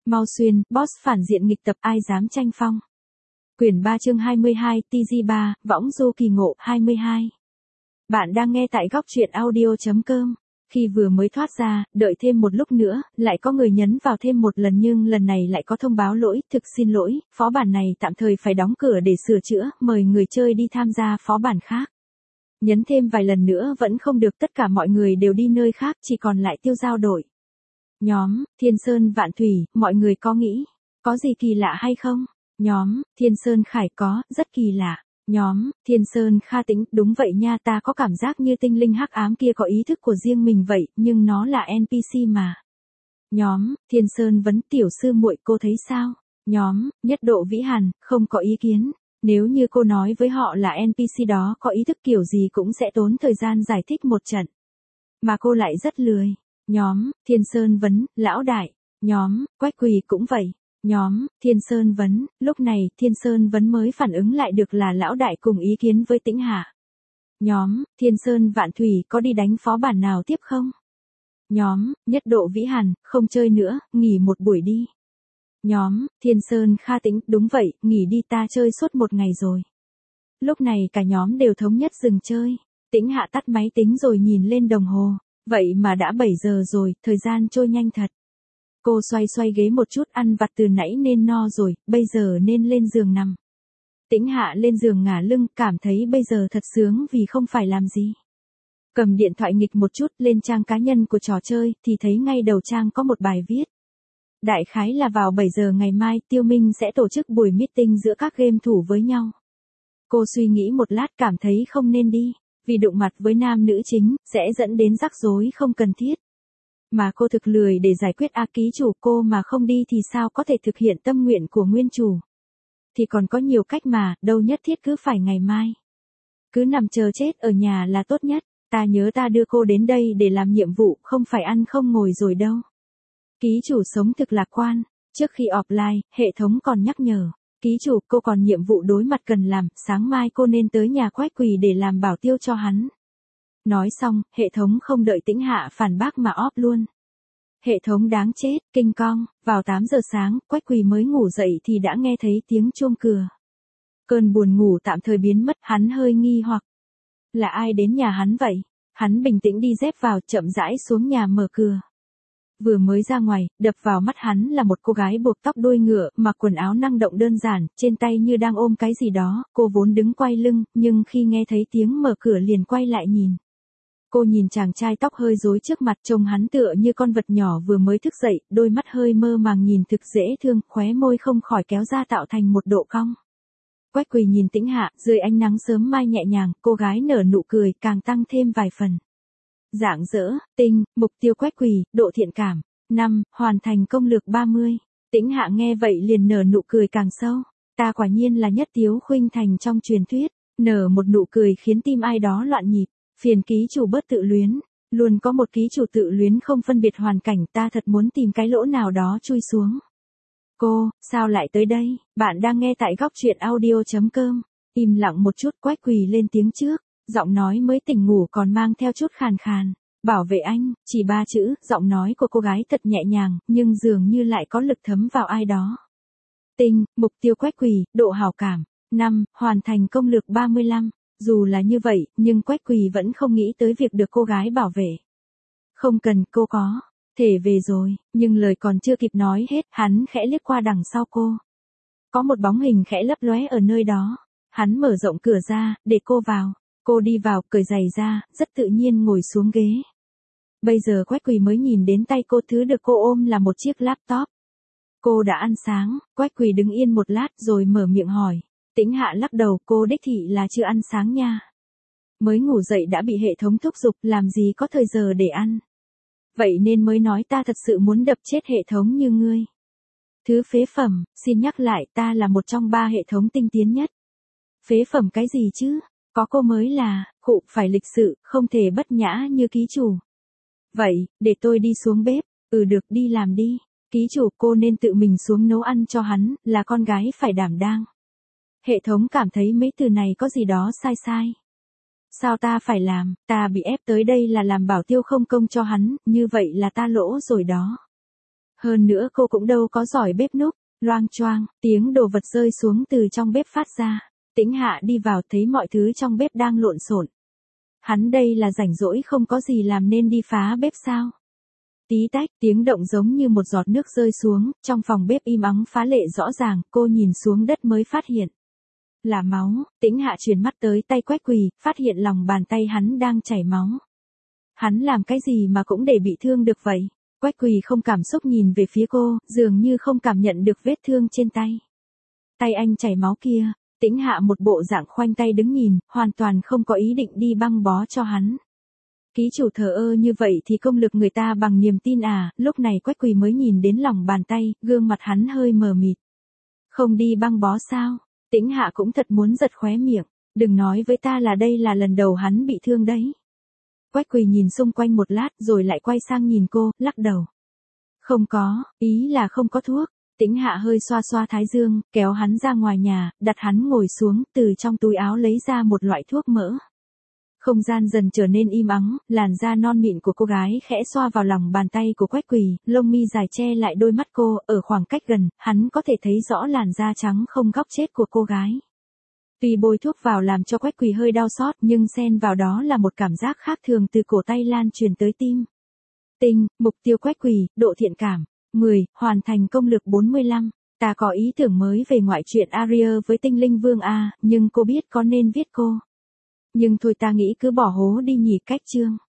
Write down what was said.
Mau xuyên, boss phản diện nghịch tập ai dám tranh phong. Quyển 3 chương 22, TG3, võng du kỳ ngộ, 22. Bạn đang nghe tại góc truyện audio.com. Khi vừa mới thoát ra, đợi thêm một lúc nữa, lại có người nhấn vào thêm một lần nhưng lần này lại có thông báo lỗi, thực xin lỗi, phó bản này tạm thời phải đóng cửa để sửa chữa, mời người chơi đi tham gia phó bản khác. Nhấn thêm vài lần nữa vẫn không được, tất cả mọi người đều đi nơi khác, chỉ còn lại Tiêu Giao đội. Nhóm, Thiên Sơn Vạn Thủy, mọi người có nghĩ, có gì kỳ lạ hay không? Nhóm, Thiên Sơn Khải có, rất kỳ lạ. Nhóm, Thiên Sơn Kha Tĩnh, đúng vậy nha, ta có cảm giác như tinh linh hắc ám kia có ý thức của riêng mình vậy, nhưng nó là NPC mà. Nhóm, Thiên Sơn vấn tiểu sư muội cô thấy sao? Nhóm, Nhất Độ Vĩ Hàn, không có ý kiến. Nếu như cô nói với họ là NPC đó có ý thức kiểu gì cũng sẽ tốn thời gian giải thích một trận. Mà cô lại rất lười. Nhóm, Thiên Sơn vấn, lão đại. Nhóm, Quách Quỳ cũng vậy. Nhóm, Thiên Sơn vấn, lúc này, Thiên Sơn vấn mới phản ứng lại được là lão đại cùng ý kiến với Tĩnh Hạ. Nhóm, Thiên Sơn Vạn Thủy có đi đánh phó bản nào tiếp không? Nhóm, Nhất Độ Vĩ Hàn, không chơi nữa, nghỉ một buổi đi. Nhóm, Thiên Sơn Kha Tĩnh, đúng vậy, nghỉ đi, ta chơi suốt một ngày rồi. Lúc này cả nhóm đều thống nhất dừng chơi. Tĩnh Hạ tắt máy tính rồi nhìn lên đồng hồ. Vậy mà đã 7 giờ rồi, thời gian trôi nhanh thật. Cô xoay xoay ghế một chút, ăn vặt từ nãy nên no rồi, bây giờ nên lên giường nằm. Tĩnh Hạ lên giường ngả lưng, cảm thấy bây giờ thật sướng vì không phải làm gì. Cầm điện thoại nghịch một chút lên trang cá nhân của trò chơi thì thấy ngay đầu trang có một bài viết. Đại khái là vào 7 giờ ngày mai Tiêu Minh sẽ tổ chức buổi meeting giữa các game thủ với nhau. Cô suy nghĩ một lát cảm thấy không nên đi, vì đụng mặt với nam nữ chính sẽ dẫn đến rắc rối không cần thiết. Mà cô thực lười để giải quyết ký chủ, cô mà không đi thì sao có thể thực hiện tâm nguyện của nguyên chủ. Thì còn có nhiều cách mà, đâu nhất thiết cứ phải ngày mai. Cứ nằm chờ chết ở nhà là tốt nhất, ta nhớ ta đưa cô đến đây để làm nhiệm vụ, không phải ăn không ngồi rồi đâu. Ký chủ sống thực lạc quan, trước khi offline, hệ thống còn nhắc nhở. Ký chủ, cô còn nhiệm vụ đối mặt cần làm, sáng mai cô nên tới nhà Quách Quỳ để làm bảo tiêu cho hắn. Nói xong, hệ thống không đợi Tĩnh Hạ phản bác mà off luôn. Hệ thống đáng chết, kinh cong, vào 8 giờ sáng, Quách Quỳ mới ngủ dậy thì đã nghe thấy tiếng chuông cửa. Cơn buồn ngủ tạm thời biến mất, hắn hơi nghi hoặc. Là ai đến nhà hắn vậy? Hắn bình tĩnh đi dép vào, chậm rãi xuống nhà mở cửa. Vừa mới ra ngoài, đập vào mắt hắn là một cô gái buộc tóc đuôi ngựa, mặc quần áo năng động đơn giản, trên tay như đang ôm cái gì đó, cô vốn đứng quay lưng, nhưng khi nghe thấy tiếng mở cửa liền quay lại nhìn. Cô nhìn chàng trai tóc hơi rối trước mặt, trông hắn tựa như con vật nhỏ vừa mới thức dậy, đôi mắt hơi mơ màng nhìn thực dễ thương, khóe môi không khỏi kéo ra tạo thành một độ cong. Quách Quỳ nhìn Tĩnh Hạ, dưới ánh nắng sớm mai nhẹ nhàng, cô gái nở nụ cười, càng tăng thêm vài phần. Rạng rỡ, tinh, mục tiêu Quách Quỳ, độ thiện cảm. 5. Hoàn thành công lược 30. Tĩnh Hạ nghe vậy liền nở nụ cười càng sâu. Ta quả nhiên là nhất Tiếu Khuynh Thành trong truyền thuyết, nở một nụ cười khiến tim ai đó loạn nhịp. Phiền ký chủ bớt tự luyến, luôn có một ký chủ tự luyến không phân biệt hoàn cảnh, ta thật muốn tìm cái lỗ nào đó chui xuống. Cô, sao lại tới đây? Bạn đang nghe tại góc truyện audio.com. Im lặng một chút, Quách Quỳ lên tiếng trước, giọng nói mới tỉnh ngủ còn mang theo chút khàn khàn. Bảo vệ anh, chỉ 3 chữ, giọng nói của cô gái thật nhẹ nhàng, nhưng dường như lại có lực thấm vào ai đó. Tinh, mục tiêu Quách Quỳ, độ hảo cảm. 5. Hoàn thành công lược 35. Dù là như vậy, nhưng Quách Quỳ vẫn không nghĩ tới việc được cô gái bảo vệ. Không cần, cô có thể về rồi, nhưng lời còn chưa kịp nói hết, hắn khẽ liếc qua đằng sau cô. Có một bóng hình khẽ lấp lóe ở nơi đó. Hắn mở rộng cửa ra, để cô vào. Cô đi vào, cởi giày ra, rất tự nhiên ngồi xuống ghế. Bây giờ Quách Quỳ mới nhìn đến tay cô, thứ được cô ôm là một chiếc laptop. Cô đã ăn sáng, Quách Quỳ đứng yên một lát rồi mở miệng hỏi. Tĩnh Hạ lắc đầu, cô đích thị là chưa ăn sáng nha. Mới ngủ dậy đã bị hệ thống thúc giục, làm gì có thời giờ để ăn. Vậy nên mới nói ta thật sự muốn đập chết hệ thống như ngươi. Thứ phế phẩm, xin nhắc lại, ta là một trong 3 hệ thống tinh tiến nhất. Phế phẩm cái gì chứ? Có cô mới là, cụ phải lịch sự, không thể bất nhã như ký chủ. Vậy, để tôi đi xuống bếp, được đi làm đi. Ký chủ, cô nên tự mình xuống nấu ăn cho hắn, là con gái phải đảm đang. Hệ thống cảm thấy mấy từ này có gì đó sai sai. Sao ta phải làm, ta bị ép tới đây là làm bảo tiêu không công cho hắn, như vậy là ta lỗ rồi đó. Hơn nữa cô cũng đâu có giỏi bếp núc. Loang choang, tiếng đồ vật rơi xuống từ trong bếp phát ra. Tĩnh Hạ đi vào thấy mọi thứ trong bếp đang lộn xộn. Hắn đây là rảnh rỗi không có gì làm nên đi phá bếp sao? Tí tách, tiếng động giống như một giọt nước rơi xuống, trong phòng bếp im ắng phá lệ rõ ràng, cô nhìn xuống đất mới phát hiện. Là máu, Tĩnh Hạ chuyển mắt tới tay Quách Quỳ, phát hiện lòng bàn tay hắn đang chảy máu. Hắn làm cái gì mà cũng để bị thương được vậy? Quách Quỳ không cảm xúc nhìn về phía cô, dường như không cảm nhận được vết thương trên tay. Tay anh chảy máu kia, Tĩnh Hạ một bộ dạng khoanh tay đứng nhìn, hoàn toàn không có ý định đi băng bó cho hắn. Ký chủ thờ ơ như vậy thì công lực người ta bằng niềm tin à? Lúc này Quách Quỳ mới nhìn đến lòng bàn tay, gương mặt hắn hơi mờ mịt. Không đi băng bó sao? Tĩnh Hạ cũng thật muốn giật khóe miệng, đừng nói với ta là đây là lần đầu hắn bị thương đấy. Quách Quỳ nhìn xung quanh một lát rồi lại quay sang nhìn cô, lắc đầu. Không có, ý là không có thuốc. Tĩnh Hạ hơi xoa xoa thái dương, kéo hắn ra ngoài nhà, đặt hắn ngồi xuống, từ trong túi áo lấy ra một loại thuốc mỡ. Không gian dần trở nên im ắng, làn da non mịn của cô gái khẽ xoa vào lòng bàn tay của Quách Quỳ, lông mi dài che lại đôi mắt cô, ở khoảng cách gần, hắn có thể thấy rõ làn da trắng không góc chết của cô gái. Tuy bôi thuốc vào làm cho Quách Quỳ hơi đau xót, nhưng xen vào đó là một cảm giác khác thường từ cổ tay lan truyền tới tim. Tinh, mục tiêu Quách Quỳ, độ thiện cảm. 10, hoàn thành công lực 45. Ta có ý tưởng mới về ngoại truyện Aria với tinh linh vương A, nhưng cô biết có nên viết cô. Nhưng thôi ta nghĩ cứ bỏ hố đi nhỉ. Cách chương.